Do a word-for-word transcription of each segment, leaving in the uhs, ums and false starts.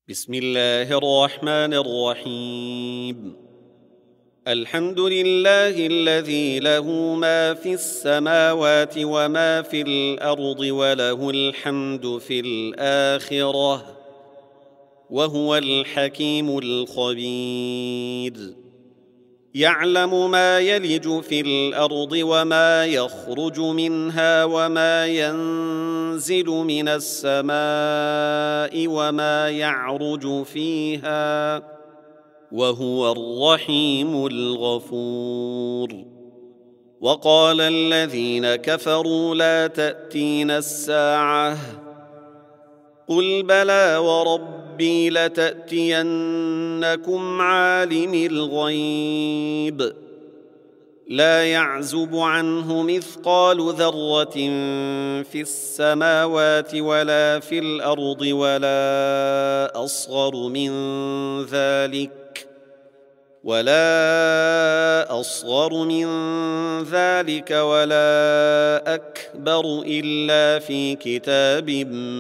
بسم الله الرحمن الرحيم. الحمد لله الذي له ما في السماوات وما في الأرض وله الحمد في الآخرة وهو الحكيم الخبير. يعلم ما يلج في الأرض وما يخرج منها وما ينزل من السماء وما يعرج فيها وهو الرحيم الغفور. وقال الذين كفروا لا تأتينا الساعة قل بلى وربي لتأتينكم عالم الغيب لا يعزب عنه مثقال ذرة في السماوات ولا في الأرض ولا أصغر من ذلك ولا أصغر من ذلك ولا أكبر إلا في كتاب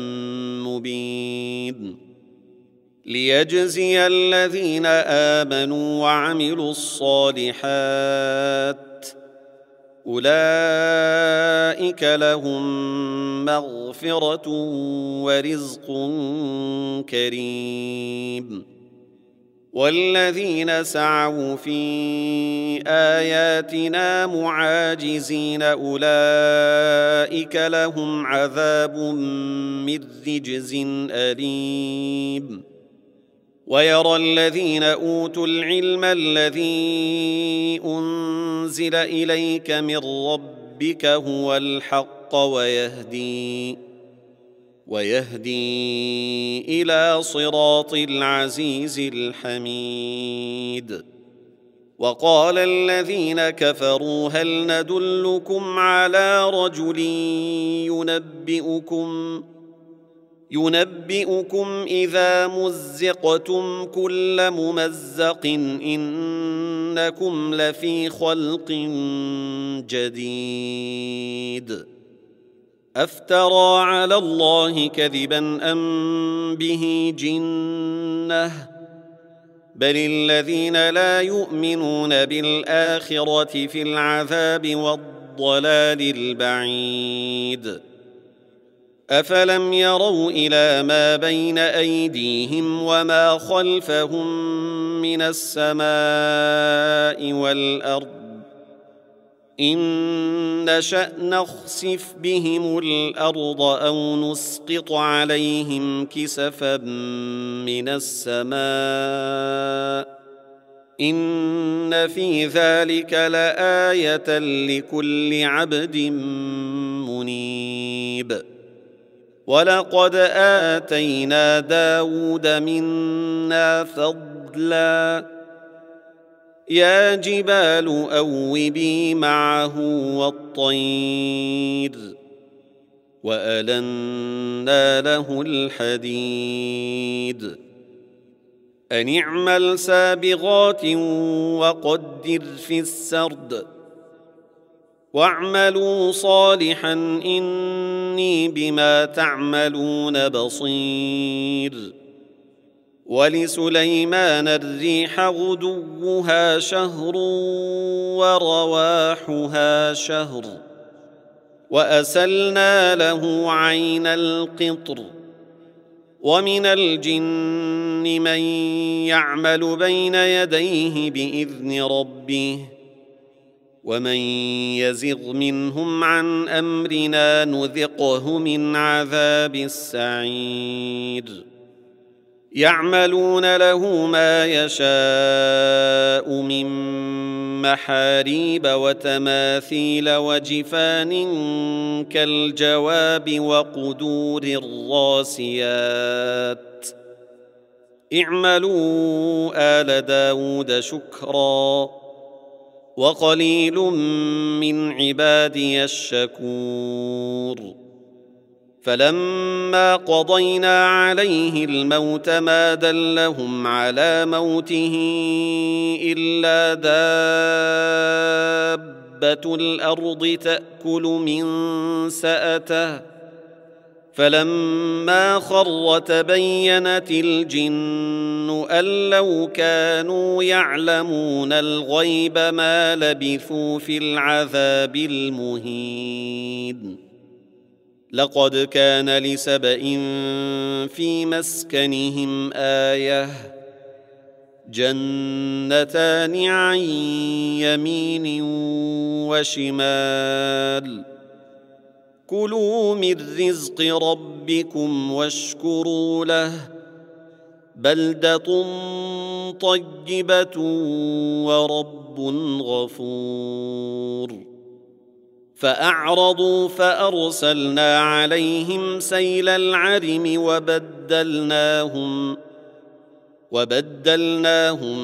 مبين ليجزي الذين آمنوا وعملوا الصالحات أولئك لهم مغفرة ورزق كريم. والذين سعوا في آياتنا معاجزين أولئك لهم عذاب من رجز أليم. ويرى الذين أوتوا العلم الذي أنزل إليك من ربك هو الحق ويهدي ويهدي إلى صراط العزيز الحميد. وقال الذين كفروا هل ندلكم على رجل ينبئكم ينبئكم إذا مزقتم كل ممزق إنكم لفي خلق جديد أفترى على الله كذبا أم به جنة بل الذين لا يؤمنون بالآخرة في العذاب والضلال البعيد. أفلم يروا إلى ما بين أيديهم وما خلفهم من السماء والأرض إن نشأ نخسف بهم الأرض أو نسقط عليهم كسفا من السماء إن في ذلك لآية لكل عبد منيب. ولقد آتينا داود منا فضلا يا جبال أوبي معه والطير وألنا له الحديد أن اعمل سابغات وقدر في السرد واعملوا صالحا إني بما تعملون بصير. ولسليمان الريح غدوها شهر ورواحها شهر وأسلنا له عين القطر. ومن الجن من يعمل بين يديه بإذن ربه ومن يزغ منهم عن أمرنا نذقه من عذاب السعير. يعملون له ما يشاء من محاريب وتماثيل وجفان كالجواب وقدور الراسيات اعملوا آل داود شكرا وقليل من عبادي الشكور. فلما قضينا عليه الموت ما دلهم على موته إلا دابة الأرض تأكل من سأته فلما خر تبينت الجن أن لو كانوا يعلمون الغيب ما لبثوا في العذاب المهين. لقد كان لسبإ في مسكنهم آية، جنتان عن يمين وشمال، كلوا من رزق ربكم واشكروا له، بلدة طيبة ورب غفور. فأعرضوا فأرسلنا عليهم سيل العرم وبدلناهم وبدلناهم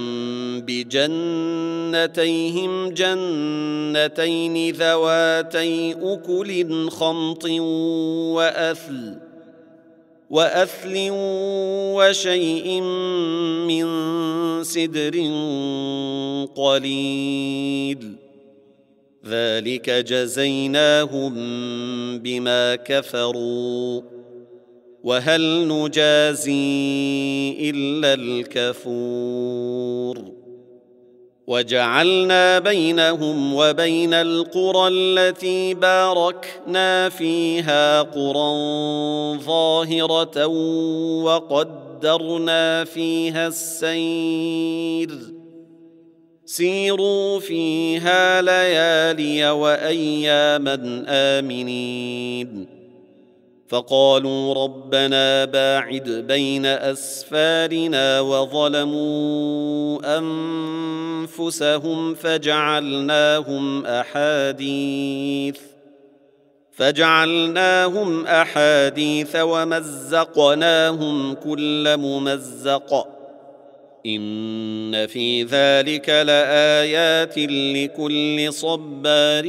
بجنتيهم جنتين ذواتي أكل خمط وأثل وأثل وشيء من سدر قليل، ذلك جزيناهم بما كفروا، وهل نجازي إلا الكفور. وجعلنا بينهم وبين القرى التي باركنا فيها قرى ظاهرة وقدرنا فيها السير، سيروا فيها ليالي وأياما آمنين. فقالوا ربنا باعد بين أسفارنا وظلموا أنفسهم فجعلناهم أحاديث فجعلناهم أحاديث ومزقناهم كل ممزق، إن في ذلك لآيات لكل صبار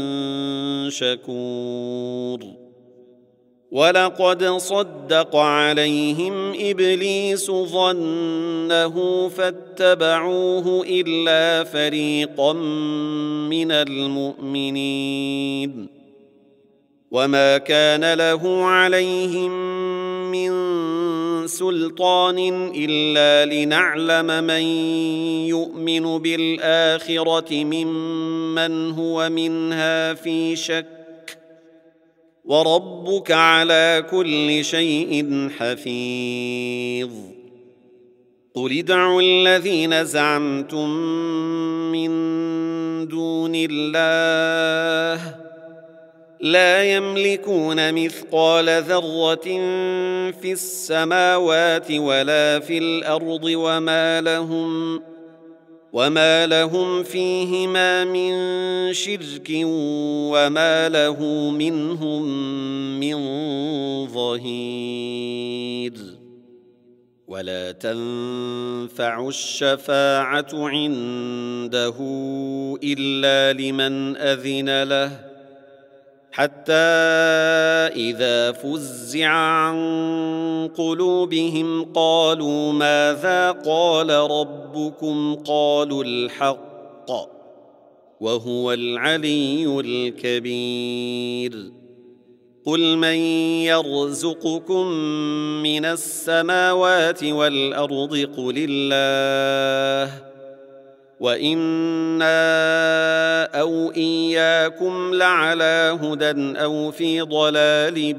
شكور. ولقد صدق عليهم إبليس ظنه فاتبعوه إلا فريقا من المؤمنين، وما كان له عليهم من سلطان إلا لنعلم من يؤمن بالآخرة ممن هو منها في شك، وربك على كل شيء حفيظ. قل ادعوا الذين زعمتم من دون الله لا يملكون مثقال ذرة في السماوات ولا في الأرض وما لهم وما لهم فيهما من شرك وما له منهم من ظهير. ولا تنفع الشفاعة عنده إلا لمن أذن له، حتى إذا فزع عن قلوبهم قالوا ماذا قال ربكم قالوا الحق وهو العلي الكبير. قل من يرزقكم من السماوات والأرض قل الله وإنا أو إياكم لعلى هدى أو في ضلال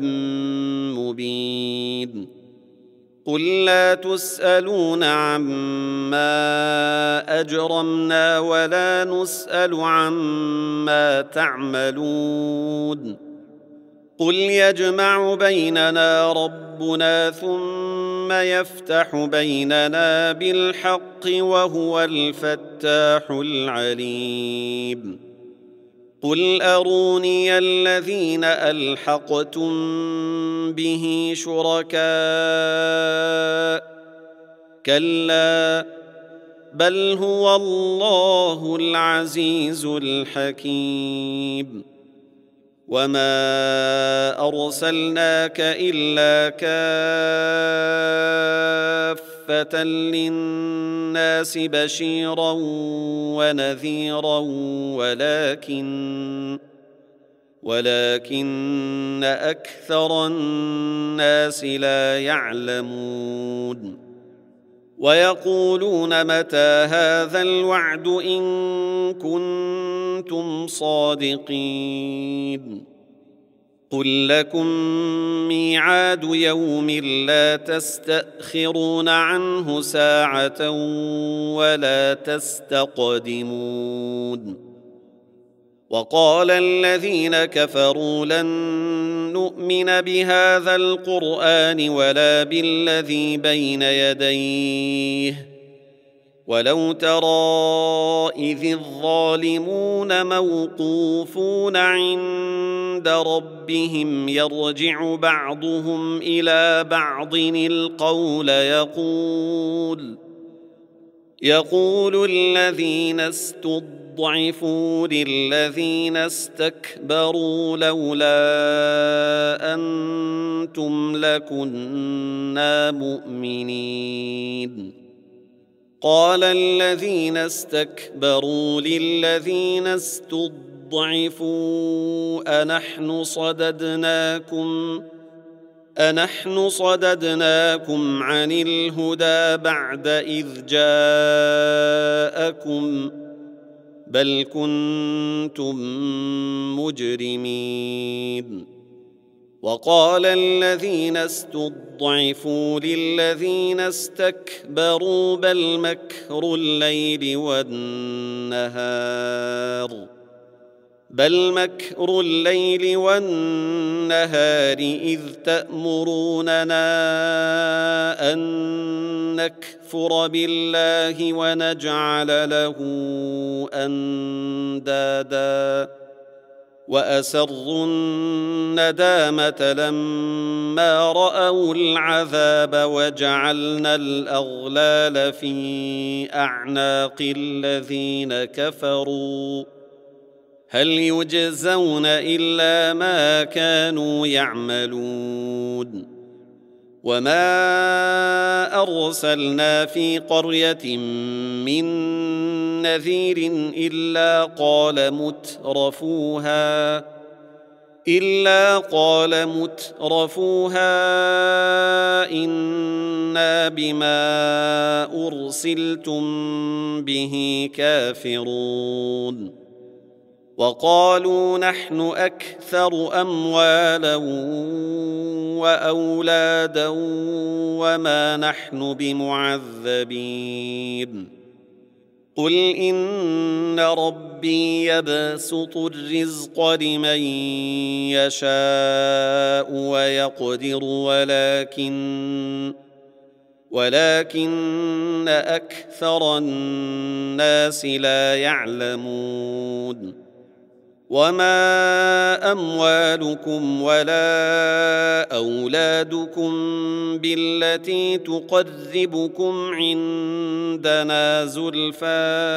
مبين. قل لا تسألون عما أجرمنا ولا نسأل عما تعملون. قل يجمع بيننا ربنا ثم يفتح بيننا بالحق وهو الفتاح العليم. قل أروني الذين ألحقتم به شركاء، كلا بل هو الله العزيز الحكيم. وما أرسلناك إلا كافة للناس بشيرا ونذيرا ولكن ولكن أكثر الناس لا يعلمون ويقولون متى هذا الوعد إن كنتم صادقين قل لكم ميعاد يوم لا تستأخرون عنه ساعة ولا تستقدمون وقال الذين كفروا لن نؤمن بهذا القرآن ولا بالذي بين يديه ولو ترى إذ الظالمون موقوفون عند ربهم يرجع بعضهم إلى بعض القول يقول يقول الذين استضعفوا للذين استكبروا لولا أنتم لكنا مؤمنين قال الذين استكبروا للذين استضعفوا أنحن صددناكم أنحن صددناكم عن الهدى بعد إذ جاءكم بل كنتم مجرمين وقال الذين استضعفوا للذين استكبروا بل مكر الليل والنهار بل مكر الليل والنهار إذ تأمروننا أن نكفر بالله ونجعل له أندادا وأسروا الندامة لما رأوا العذاب وجعلنا الأغلال في أعناق الذين كفروا هل يجزون إلا ما كانوا يعملون وما أرسلنا في قرية من نذير إلا قال مترفوها إلا قال مترفوها إنا بما أرسلتم به كافرون وقالوا نحن أكثر أموالا وأولادا وما نحن بمعذبين قل إن ربي يبسط الرزق لمن يشاء ويقدر ولكن ولكن أكثر الناس لا يعلمون وما أموالكم ولا أولادكم بالتي تقربكم عندنا زلفى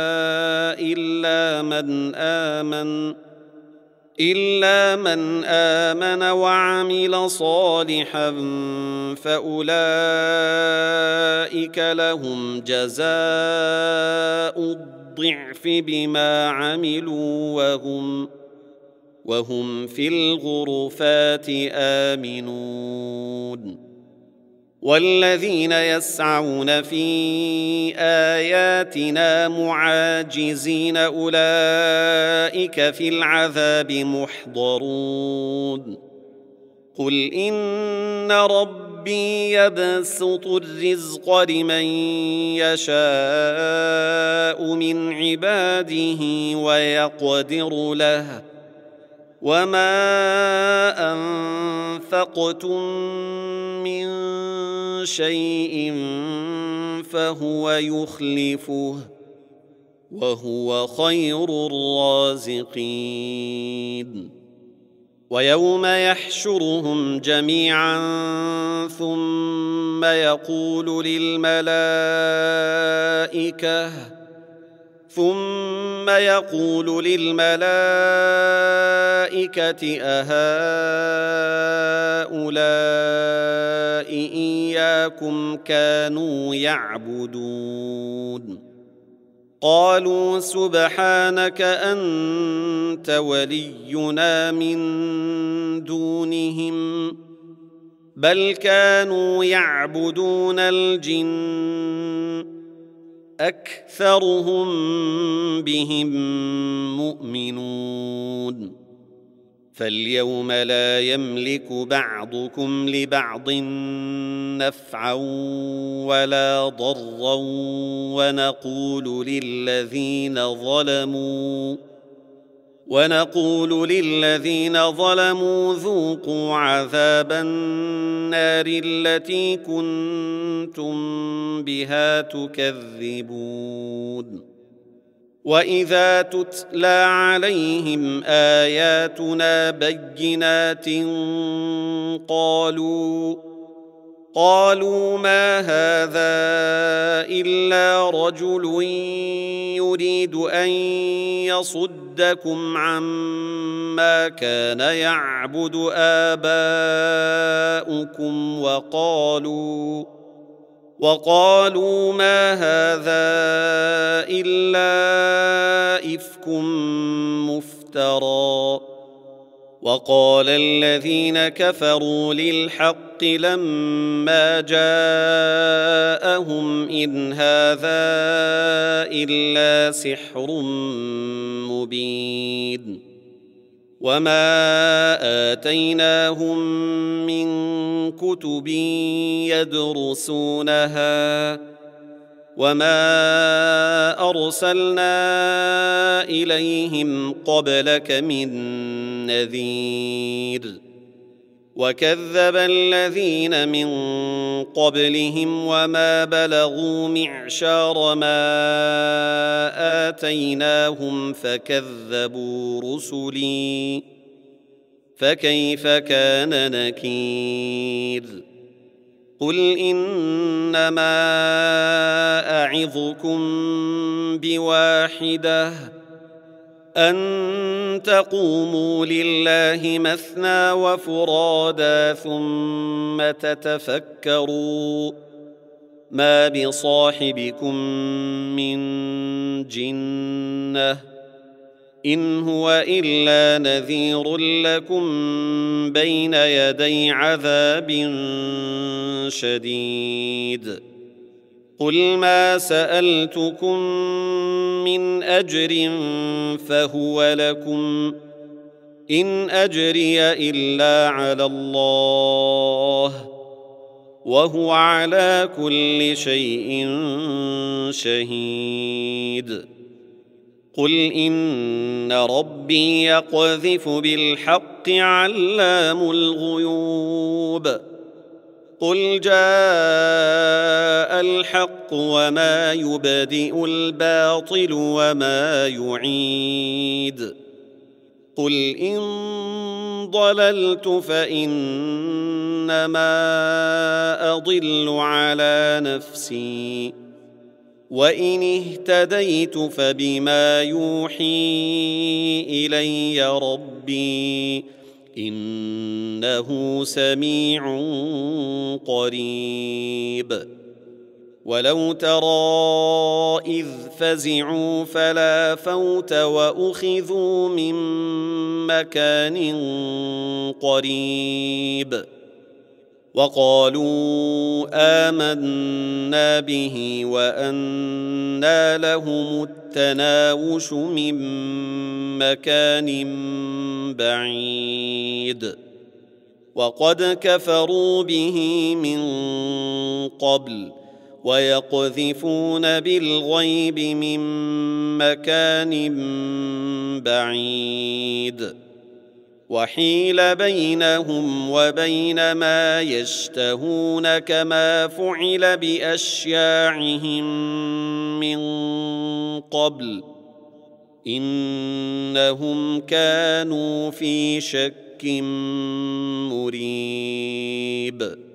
إلا من آمن إلا من آمن وعمل صالحا فأولئك لهم جزاء الضعف بما عملوا وهم وهم في الغرفات آمنون والذين يسعون في آياتنا معاجزين أولئك في العذاب محضرون قل إن ربي يبسط الرزق لمن يشاء من عباده ويقدر له وما أنفقتم من شيء فهو يخلفه وهو خير الرازقين ويوم يحشرهم جميعا ثم يقول للملائكة ثم يقول للملائكة أهؤلاء إياكم كانوا يعبدون قالوا سبحانك أنت ولينا من دونهم بل كانوا يعبدون الجن أكثرهم بهم مؤمنون فاليوم لا يملك بعضكم لبعض نفعا ولا ضرا ونقول للذين ظلموا ونقول للذين ظلموا ذوقوا عذاب النار التي كنتم بها تكذبون وإذا تتلى عليهم آياتنا بينات قالوا قالوا ما هذا إلا رجل يريد أن يصدكم عما كان يعبد آباؤكم وقالوا وقالوا ما هذا إلا إفك مفترى وقال الذين كفروا للحق لما جاءهم إن هذا إلا سحر مبين وما آتيناهم من كتب يدرسونها وما أرسلنا إليهم قبلك من نذير وكذب الذين من قبلهم وما بلغوا معشار ما آتيناهم فكذبوا رسلي فكيف كان نكير قل إنما أعظكم بواحدة أن تقوموا لله مثنى وفرادا ثم تتفكروا ما بصاحبكم من جنة إن هو إلا نذير لكم بين يدي عذاب شديد قل ما سألتكم من أجر فهو لكم إن أجري إلا على الله وهو على كل شيء شهيد قل إن ربي يقذف بالحق علام الغيوب قل جاء الحق وما يبدئ الباطل وما يعيد قل إن ضللت فإنما أضل على نفسي وإن اهتديت فبما يوحي إلي ربي إنه سميع قريب ولو ترى إذ فزعوا فلا فوت وأخذوا من مكان قريب وقالوا آمنا به وأنى لهم التناوش من مكان بعيد وقد كفروا به من قبل ويقذفون بالغيب من مكان بعيد وحيل بينهم وبين ما يشتهون كما فعل بأشياعهم من قبل إنهم كانوا في شك مريب